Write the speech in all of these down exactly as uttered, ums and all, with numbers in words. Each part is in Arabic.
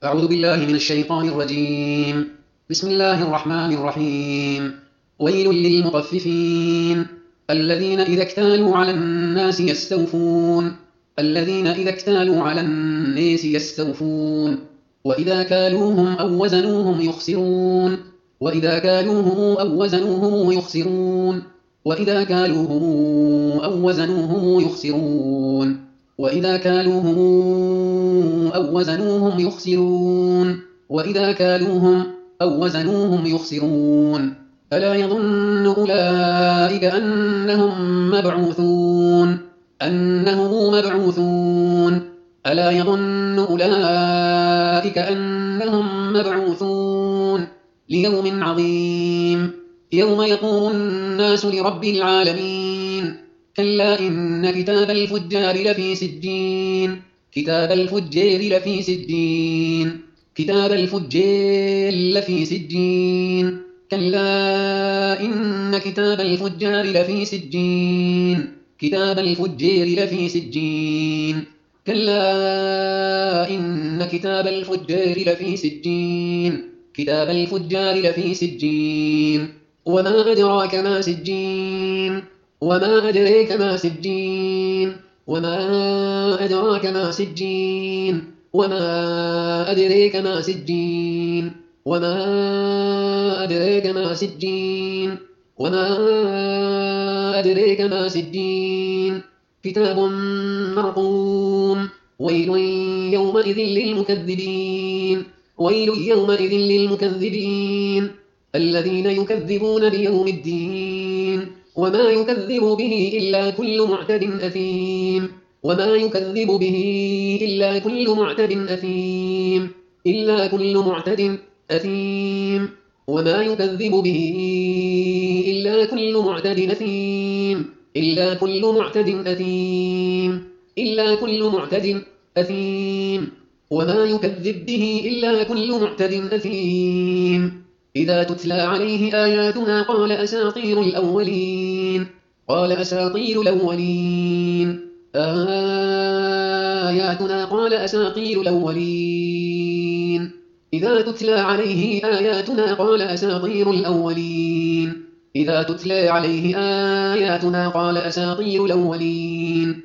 أعوذ بالله من الشيطان الرجيم. بسم الله الرحمن الرحيم. ويل للمطففين الذين إذا اكتالوا على الناس يستوفون الذين إذا اكتالوا على الناس يستوفون وإذا كالوهم أو وزنوهم يخسرون وإذا كالوهم أو وزنوهم يخسرون وإذا كالوهم أو وزنوهم يخسرون وإذا كالوهم أو وزنوهم يخسرون وإذا كالوهم أو وزنوهم يخسرون ألا يظن أولئك أنهم مبعوثون أنهم مبعوثون ألا يظن أولئك أنهم مبعوثون ليوم عظيم يوم يقوم الناس لرب العالمين كلا إن كتاب الفجار لفي سجين كتاب الفجار لفي سجين كتاب الفجار لفي سجين كلا إن كتاب الفجار لفي سجين كتاب الفجار لفي سجين كلا إن كتاب الفجار لفي سجين كتاب الفجار لفي سجين وما أدراك ما سجين وما أدريك ما سجين وما أدراك ما سجين وما أدريك ما سجين وما أدريك ما سجين وما أدريك ما سجين كتاب مرقوم ويل يومئذ للمكذبين ويل يومئذ للمكذبين الذين يكذبون بيوم الدين وما يكذب به إلا كل معتد أثيم وما يكذب به إلا كل معتد أثيم إلا كل معتد أثيم وما يكذب به إلا كل معتد أثيم إلا كل معتد أثيم إلا كل معتد أثيم وما يكذب به إلا كل معتد أثيم إذا تتلى عليه آياتنا قال أساطير الأولين قال أساطير الأولين آياتنا قال أساطير الأولين إذا تتلى عليه آياتنا قال أساطير الأولين إذا تتلى عليه آياتنا قال أساطير الأولين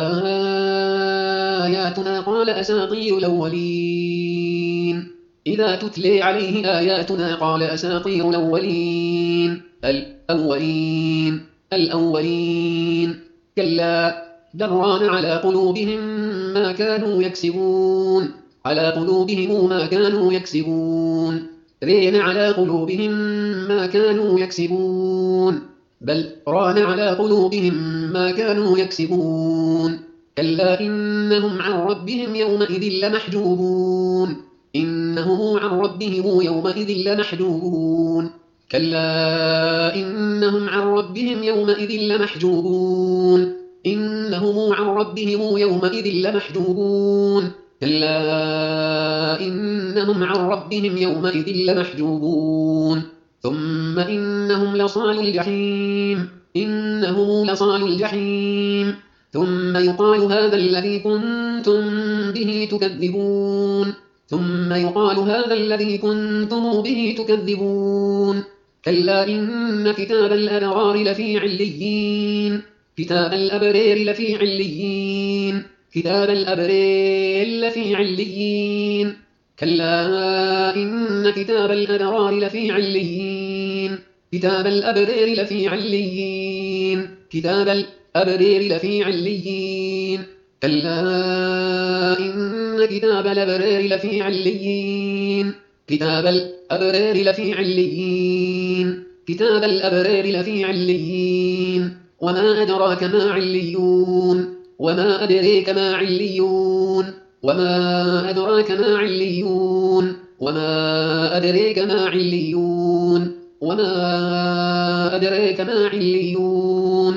آياتنا قال أساطير الأولين إذا تتلى عليه آياتنا قال أساطير الأولين الأولين الأولين كلا بل ران على قلوبهم ما كانوا يكسبون على قلوبهم ما كانوا يكسبون رين على قلوبهم ما كانوا يكسبون بل ران على قلوبهم ما كانوا يكسبون كلا إنهم عن ربهم يومئذ لمحجوبون إنهم عن ربهم يومئذ لمحجوبون كلا إنهم عن ربهم يومئذ لمحجوبون إنهم عن ربهم يومئذ لمحجوبون كلا إنهم عن ربهم يومئذ لمحجوبون ثم إنهم لصال الجحيم إنهم لصال الجحيم ثم يقال هذا الذي كنتم به تكذبون ثم يقال هذا الذي كنتم به تكذبون كلا إن كتاب الأبرار لفي عليين كتاب الأبرار لفي عليين كتاب الأبرار لفي عليين كلا إن كتاب الأبرار لفي عليين كتاب الأبرار لفي عليين كتاب الأبرار لفي عليين كلا إن كتاب الأبرار لفي عليين كتاب الأبرار لفي عليين كتاب الأبرار لفي عليين وما أدراك ما عليون وما أدريك ما عليون وما أدراك ما عليون وما أدريك ما عليون وما أدريك ما عليون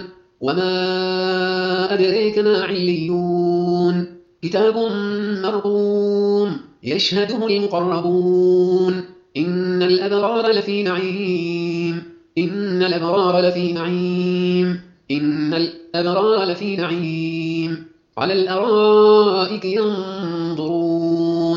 وما أدريك ما عليون كتاب مرقوم يشهده المقربون إن الأبرار لفي نعيم إن الأبرار لفي نعيم إن الأبرار لفي نعيم على الأرائك ينظرون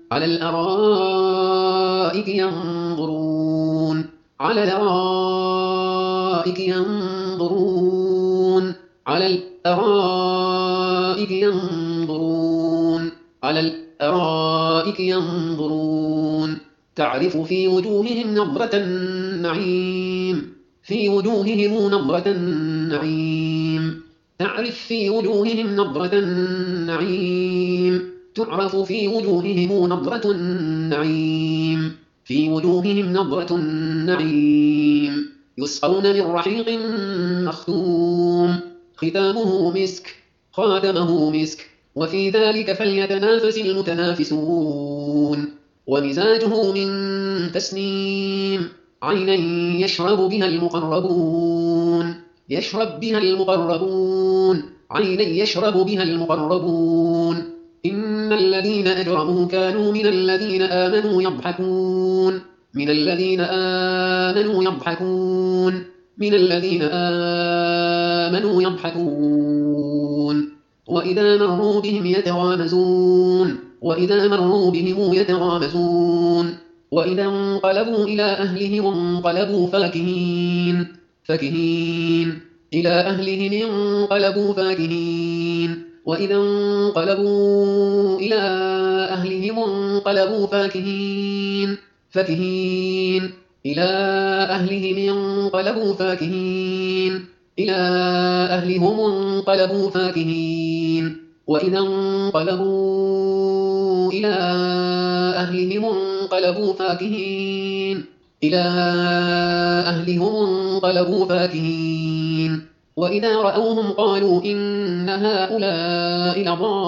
على الأرائك ينظرون على الأرائك ينظرون على الأرائك ينظرون على الأرائك ينظرون تعرف في وجوههم نظرة النعيم في وجوههم نظرة النعيم تعرف في وجوههم نظرة النعيم تعرف في وجوههم نظرة النعيم في وجوههم نظرة النعيم يسقون من رحيق مختوم ختامه مسك خاتمه مسك وفي ذلك فليتنافس المتنافسون ومزاجه من تسنيم عينا يشرب بها المقربون يشرب بها المقربون عينا يشرب بها المقربون إن الذين أجرموا كانوا من الذين آمنوا يضحكون من الذين آمنوا يضحكون من الذين آمنوا يضحكون وإذا مروا بهم يتغامزون وإذا مروا بهم يتغامزون وإذا انقلبوا إلى أهلهم انقلبوا فاكهين فاكهين إلى أهلهم انقلبوا فاكهين وإذا انقلبوا إلى أهلهم انقلبوا فاكهين فاكهين إلى أهلهم انقلبوا فاكهين إلى أهلهم انقلبوا فاكهين وإذا انقلبوا إلى أهلهم انقلبوا فاكهين إلى أهلهم انقلبوا فاكهين وإذا رأوهم قالوا إن هؤلاء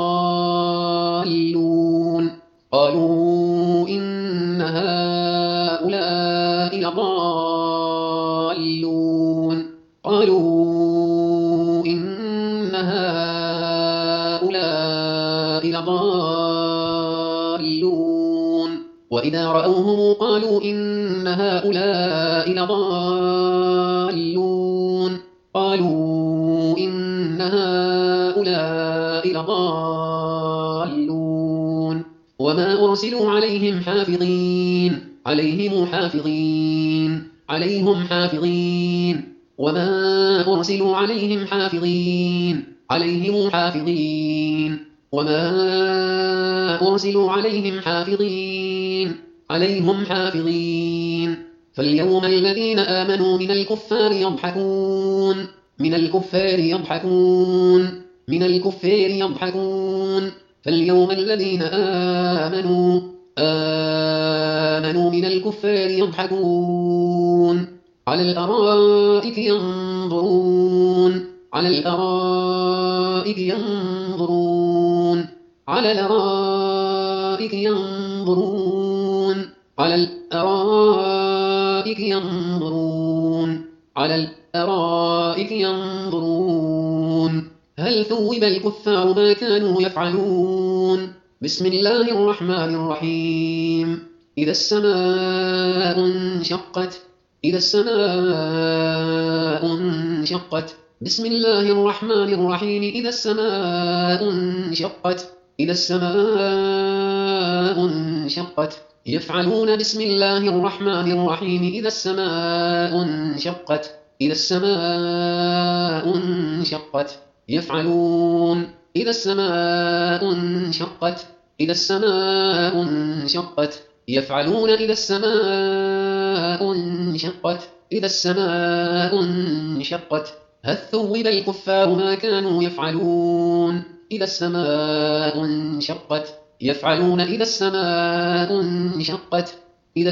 لضالون قالوا إن هؤلاء لضالون قالوا إن هؤلاء لضالون وإذا رأوهم قالوا إن هؤلاء لضالون قالوا إن هؤلاء لضالون وما أرسلوا عليهم حافظين عليهم حافظين عليهم حافظين وما أرسلوا عليهم حافظين عليهم حافظين وما أرسلوا عليهم حافظين عليهم حافظين فاليوم الذين آمنوا من الكفار يضحكون من الكفار يضحكون من الكفار يضحكون فاليوم الذين آمنوا آمنوا من الكفار يضحكون على الأرائك ينظرون على الأرائك ينظرون على الأرائك ينظرون على الأرائك ينظرون على الأرائك ينظرون هل ثوب الكفار ما كانوا يفعلون بسم الله الرحمن الرحيم إذا السماء انشقت إذا السماء انشقت بسم الله الرحمن الرحيم إذا السماء انشقت إذا السماء انشقت يفعلون بسم الله الرحمن الرحيم إذا السماء انشقت إذا السماء انشقت يفعلون إذا السماء انشقت إذا السماء انشقت يفعلون إذا السماء انشقت إذا السماء انشقت هل ثوب الكفار ما كانوا يفعلون إذا السماء انشقت يفعلون إذا السماء انشقت إذا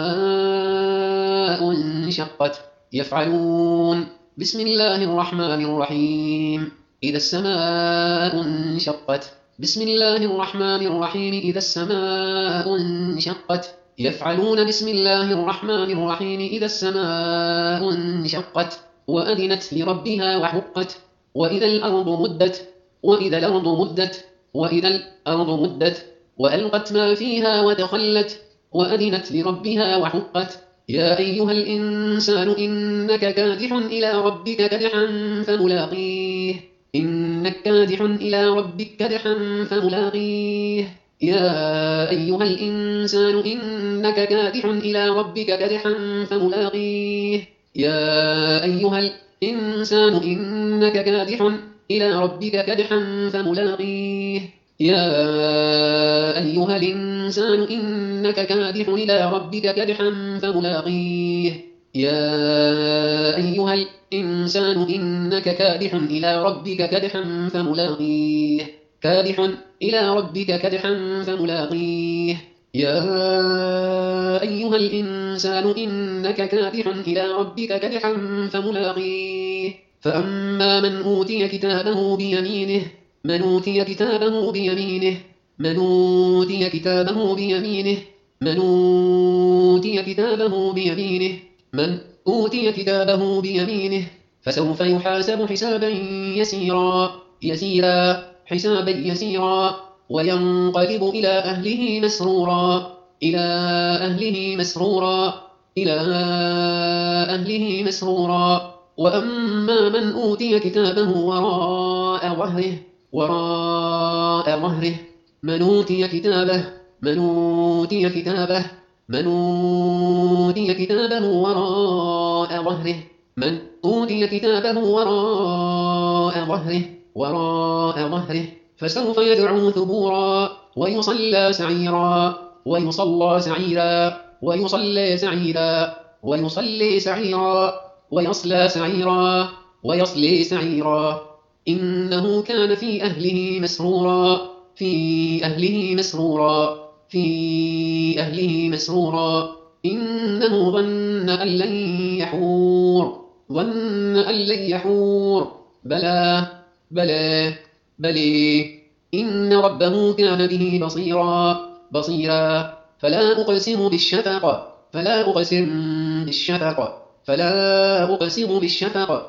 السماء انشقت يفعلون بسم الله الرحمن الرحيم إذا السماء انشقت بسم الله الرحمن الرحيم إذا السماء انشقت يفعلون بسم الله الرحمن الرحيم إذا السماء انشقت وأذنت لربها وحقت وإذا الأرض مدت وإذا الأرض مدت وإذا الأرض مدت وألقت ما فيها وتخلت وأذنت لربها وحقت يا أيها الإنسان إنك كادح إلى ربك كدحا فملاقيه إنك كادح إلى ربك كدحا فملاقيه يا أيها الإنسان إنك كادح إلى ربك كدحا فملاقيه يا أيها الإنسان إنك كادح إلى ربك كدحا فملاقيه يا أيها الإنسان إنك كادح إلى ربك كدحا فملاقيه يا أيها الإنسان إنك كادح إلى ربك كدحا فملاقيه كادح إلى ربك كدحا فملاقيه يا أيها الإنسان إنك كادح إلى ربك كدحا فملاقيه فأما من أوتي كتابه بيمينه من أوتي كتابه بيمينه من أوتي كتابه بيمينه من أوتي كتابه بيمينه من أوتي كتابه بيمينه فسوف يحاسب حسابا يسيرا يسيرا حسابا يسيرا وينقلب إلى أهله مسرورا إلى أهله مسرورا إلى أهله مسرورا وأما من أوتي كتابه وراء ظهره وراء ظهره من أوتي كتابه من أوتي كتابه من أوتي كتابه وراء ظهره من أوتي كتابه وراء ظهره وراء ظهره فسوف يدعو ثبورا ويصلى سعيرا ويصلى سعيرا ويصلى سعيرا ويصلي سعيرا ويصلى سعيرا ويصلي سعيرا إنه كان في أهله مسرورا في أهله مسرورا في أهله مسرورا إنه ظن أن لن يحور ظن أن لن يحور بلى بلى بلى إن ربه كان به بصيرا بصيرا فلا أقسم بالشفق فلا أقسم بالشفق فلا أقسم بالشفق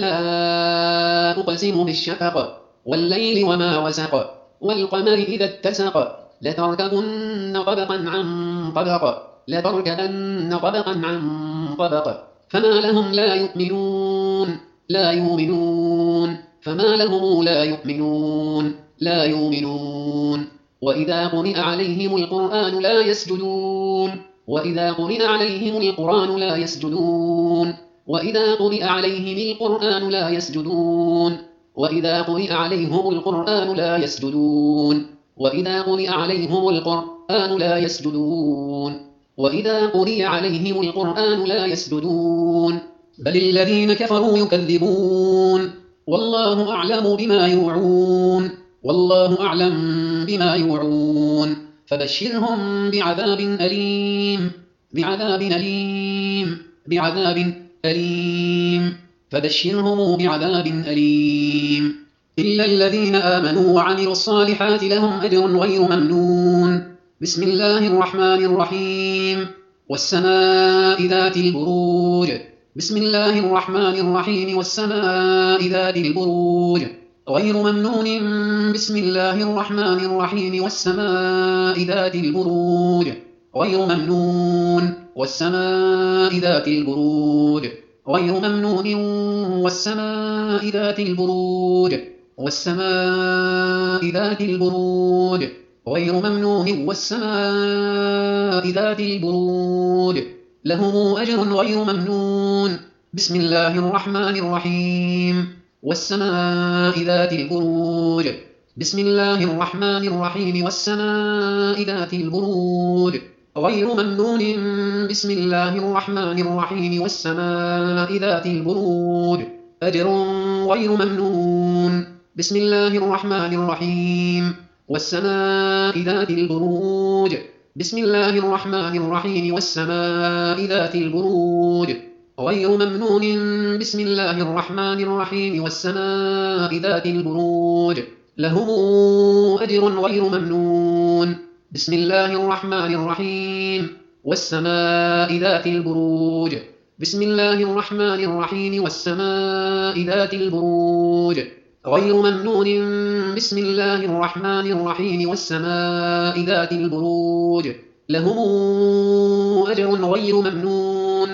فلا أقسم بالشفق والليل وما وسق والقمر إذا اتسق لتركبن طبقا عن طبق لتركبن طبقا عن طبق فما لهم لا يؤمنون لا يؤمنون فما لهم لا يؤمنون لا يؤمنون وإذا قرئ عليهم القرآن لا يسجدون وإذا قرئ عليهم القرآن لا يسجدون وإذا قرئ عليهم القرآن لا يسجدون وإذا قرئ عليهم القرآن لا يسجدون وإذا قرئ عليهم القرآن لا يسجدون وإذا قرئ عليهم القرآن لا يسجدون بل الذين كفروا يكذبون والله أعلم بما يوعون والله أعلم بما يوعون فبشرهم بعذاب أليم بعذاب أليم بعذاب أليم فبشرهم بعذاب أليم إلا الذين آمنوا وعملوا الصالحات لهم أجر غير ممنون بسم الله الرحمن الرحيم والسماء ذات البروج بسم الله الرحمن الرحيم والسماء ذات البروج غير ممنون بسم الله الرحمن الرحيم والسماء ذات البروج غير ممنون والسماء ذات البروج غير ممنون والسماء ذات البروج والسماء ذات البروج غير ممنون والسماء ذات البروج له أجر غير ممنون بسم الله الرحمن الرحيم والسماء ذات البروج بسم الله الرحمن الرحيم والسماء ذات البروج غير ممنون بسم الله الرحمن الرحيم والسماء ذات البروج أجر غير ممنون بسم الله الرحمن الرحيم والسماء ذات البروج بسم الله الرحمن الرحيم والسماء ذات البروج غير ممنون بسم الله الرحمن الرحيم والسماء ذات البروج لهم أجر غير ممنون بسم الله الرحمن الرحيم والسماء ذات البروج بسم الله الرحمن الرحيم والسماء ذات البروج غير ممنون بسم الله الرحمن الرحيم والسماء ذات البروج لهم أجر غير ممنون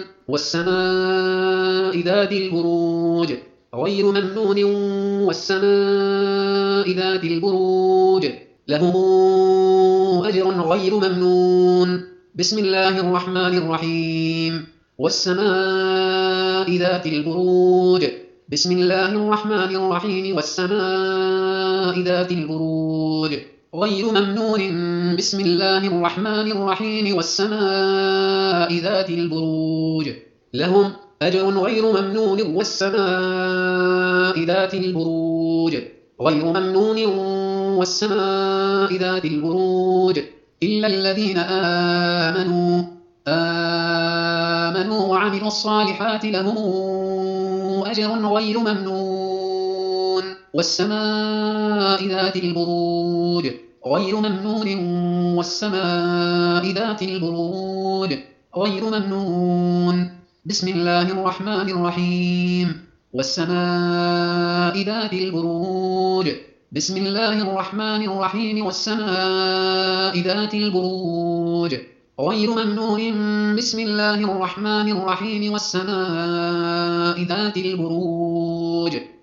والسماء ذات البروج غير ممنون والسماء ذات البروج لهم أجر غير ممنون. بسم الله الرحمن الرحيم والسماء ذات البروج. بسم الله الرحمن الرحيم والسماء ذات البروج غير ممنون. بسم الله الرحمن الرحيم والسماء ذات البروج لهم أجر غير ممنون والسماء ذات البروج غير ممنون والسماء ذات البروج إلا الذين آمنوا آمنوا وعملوا الصالحات لهم أجر غير ممنون والسماء ذات البروج غير ممنون والسماء ذات البروج غير ممنون. بسم الله الرحمن الرحيم والسماء ذات البروج. بسم الله الرحمن الرحيم والسماء ذات البروج غير ممنون. بسم الله الرحمن الرحيم والسماء ذات البروج